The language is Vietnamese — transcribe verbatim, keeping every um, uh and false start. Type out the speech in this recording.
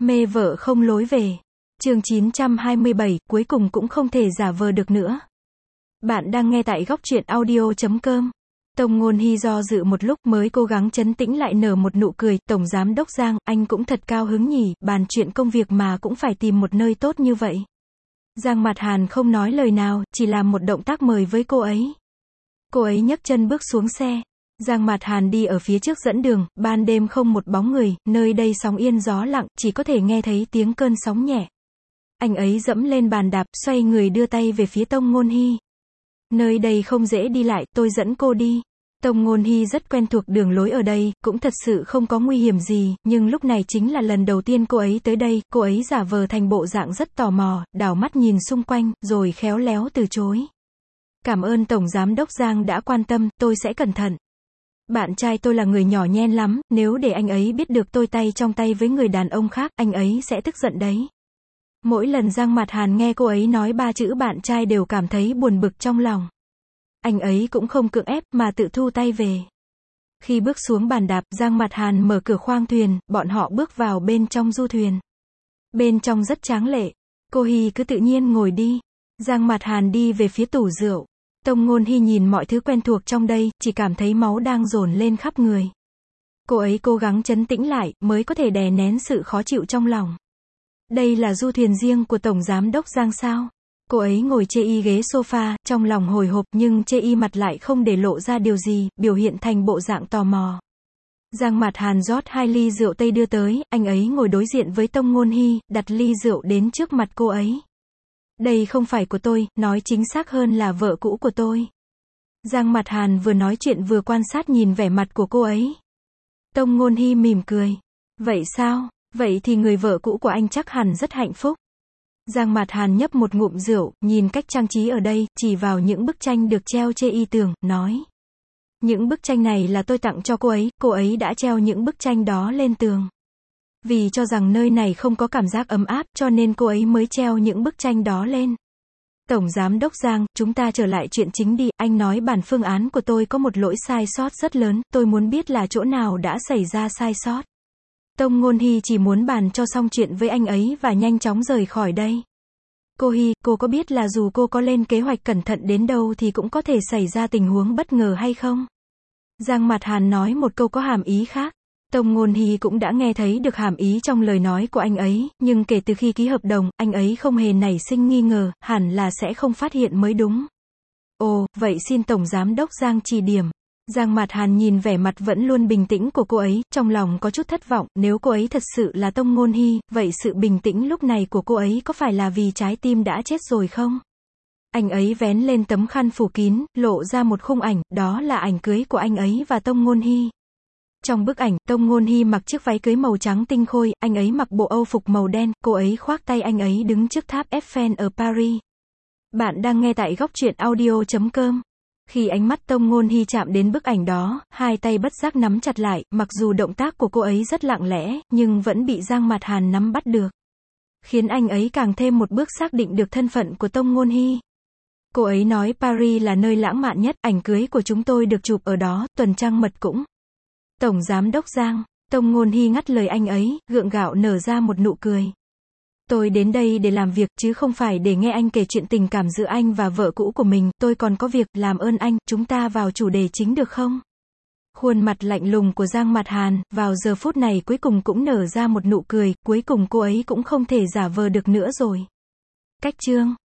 Mê vợ không lối về. Chương chín trăm hai mươi bảy, cuối cùng cũng không thể giả vờ được nữa. Bạn đang nghe tại góc truyện audio chấm com. Tông Ngôn Hy do dự một lúc mới cố gắng trấn tĩnh lại nở một nụ cười. Tổng giám đốc Giang, anh cũng thật cao hứng nhỉ, bàn chuyện công việc mà cũng phải tìm một nơi tốt như vậy. Giang Mạt Hàn không nói lời nào, chỉ làm một động tác mời với cô ấy. Cô ấy nhấc chân bước xuống xe. Giang Mạt Hàn đi ở phía trước dẫn đường, ban đêm không một bóng người, nơi đây sóng yên gió lặng, chỉ có thể nghe thấy tiếng cơn sóng nhẹ. Anh ấy dẫm lên bàn đạp, xoay người đưa tay về phía Tông Ngôn Hy. Nơi đây không dễ đi lại, tôi dẫn cô đi. Tông Ngôn Hy rất quen thuộc đường lối ở đây, cũng thật sự không có nguy hiểm gì, nhưng lúc này chính là lần đầu tiên cô ấy tới đây, cô ấy giả vờ thành bộ dạng rất tò mò, đảo mắt nhìn xung quanh, rồi khéo léo từ chối. Cảm ơn Tổng Giám đốc Giang đã quan tâm, tôi sẽ cẩn thận. Bạn trai tôi là người nhỏ nhen lắm, nếu để anh ấy biết được tôi tay trong tay với người đàn ông khác, anh ấy sẽ tức giận đấy. Mỗi lần Giang Mạt Hàn nghe cô ấy nói ba chữ bạn trai đều cảm thấy buồn bực trong lòng. Anh ấy cũng không cưỡng ép, mà tự thu tay về. Khi bước xuống bàn đạp, Giang Mạt Hàn mở cửa khoang thuyền, bọn họ bước vào bên trong du thuyền. Bên trong rất tráng lệ. Cô Hy cứ tự nhiên ngồi đi. Giang Mạt Hàn đi về phía tủ rượu. Tông Ngôn Hy nhìn mọi thứ quen thuộc trong đây, chỉ cảm thấy máu đang dồn lên khắp người. Cô ấy cố gắng trấn tĩnh lại, mới có thể đè nén sự khó chịu trong lòng. Đây là du thuyền riêng của Tổng Giám đốc Giang sao? Cô ấy ngồi chê y ghế sofa, trong lòng hồi hộp nhưng chê y mặt lại không để lộ ra điều gì, biểu hiện thành bộ dạng tò mò. Giang Mạt Hàn rót hai ly rượu tây đưa tới, anh ấy ngồi đối diện với Tông Ngôn Hy, đặt ly rượu đến trước mặt cô ấy. Đây không phải của tôi, nói chính xác hơn là vợ cũ của tôi. Giang Mạt Hàn vừa nói chuyện vừa quan sát nhìn vẻ mặt của cô ấy. Tông Ngôn Hy mỉm cười. Vậy sao? Vậy thì người vợ cũ của anh chắc hẳn rất hạnh phúc. Giang Mạt Hàn nhấp một ngụm rượu, nhìn cách trang trí ở đây, chỉ vào những bức tranh được treo trên y tường, nói. Những bức tranh này là tôi tặng cho cô ấy, cô ấy đã treo những bức tranh đó lên tường. Vì cho rằng nơi này không có cảm giác ấm áp, cho nên cô ấy mới treo những bức tranh đó lên. Tổng Giám đốc Giang, chúng ta trở lại chuyện chính đi, anh nói bản phương án của tôi có một lỗi sai sót rất lớn, tôi muốn biết là chỗ nào đã xảy ra sai sót. Tông Ngôn Hy chỉ muốn bàn cho xong chuyện với anh ấy và nhanh chóng rời khỏi đây. Cô Hy, cô có biết là dù cô có lên kế hoạch cẩn thận đến đâu thì cũng có thể xảy ra tình huống bất ngờ hay không? Giang Mạt Hàn nói một câu có hàm ý khác. Tông Ngôn Hy cũng đã nghe thấy được hàm ý trong lời nói của anh ấy, nhưng kể từ khi ký hợp đồng, anh ấy không hề nảy sinh nghi ngờ, hẳn là sẽ không phát hiện mới đúng. Ồ, vậy xin Tổng Giám đốc Giang chỉ điểm. Giang Mạt Hàn nhìn vẻ mặt vẫn luôn bình tĩnh của cô ấy, trong lòng có chút thất vọng, nếu cô ấy thật sự là Tông Ngôn Hy, vậy sự bình tĩnh lúc này của cô ấy có phải là vì trái tim đã chết rồi không? Anh ấy vén lên tấm khăn phủ kín, lộ ra một khung ảnh, đó là ảnh cưới của anh ấy và Tông Ngôn Hy. Trong bức ảnh, Tông Ngôn Hy mặc chiếc váy cưới màu trắng tinh khôi, anh ấy mặc bộ âu phục màu đen, cô ấy khoác tay anh ấy đứng trước tháp Eiffel ở Paris. Bạn đang nghe tại góc truyện audio chấm com. Khi ánh mắt Tông Ngôn Hy chạm đến bức ảnh đó, hai tay bất giác nắm chặt lại, mặc dù động tác của cô ấy rất lặng lẽ, nhưng vẫn bị Giang Mạt Hàn nắm bắt được. Khiến anh ấy càng thêm một bước xác định được thân phận của Tông Ngôn Hy. Cô ấy nói Paris là nơi lãng mạn nhất, ảnh cưới của chúng tôi được chụp ở đó, tuần trăng mật cũng. Tổng Giám đốc Giang, Tông Ngôn Hy ngắt lời anh ấy, gượng gạo nở ra một nụ cười. Tôi đến đây để làm việc, chứ không phải để nghe anh kể chuyện tình cảm giữa anh và vợ cũ của mình, tôi còn có việc, làm ơn anh, chúng ta vào chủ đề chính được không? Khuôn mặt lạnh lùng của Giang Mạt Hàn, vào giờ phút này cuối cùng cũng nở ra một nụ cười, cuối cùng cô ấy cũng không thể giả vờ được nữa rồi. Cách chương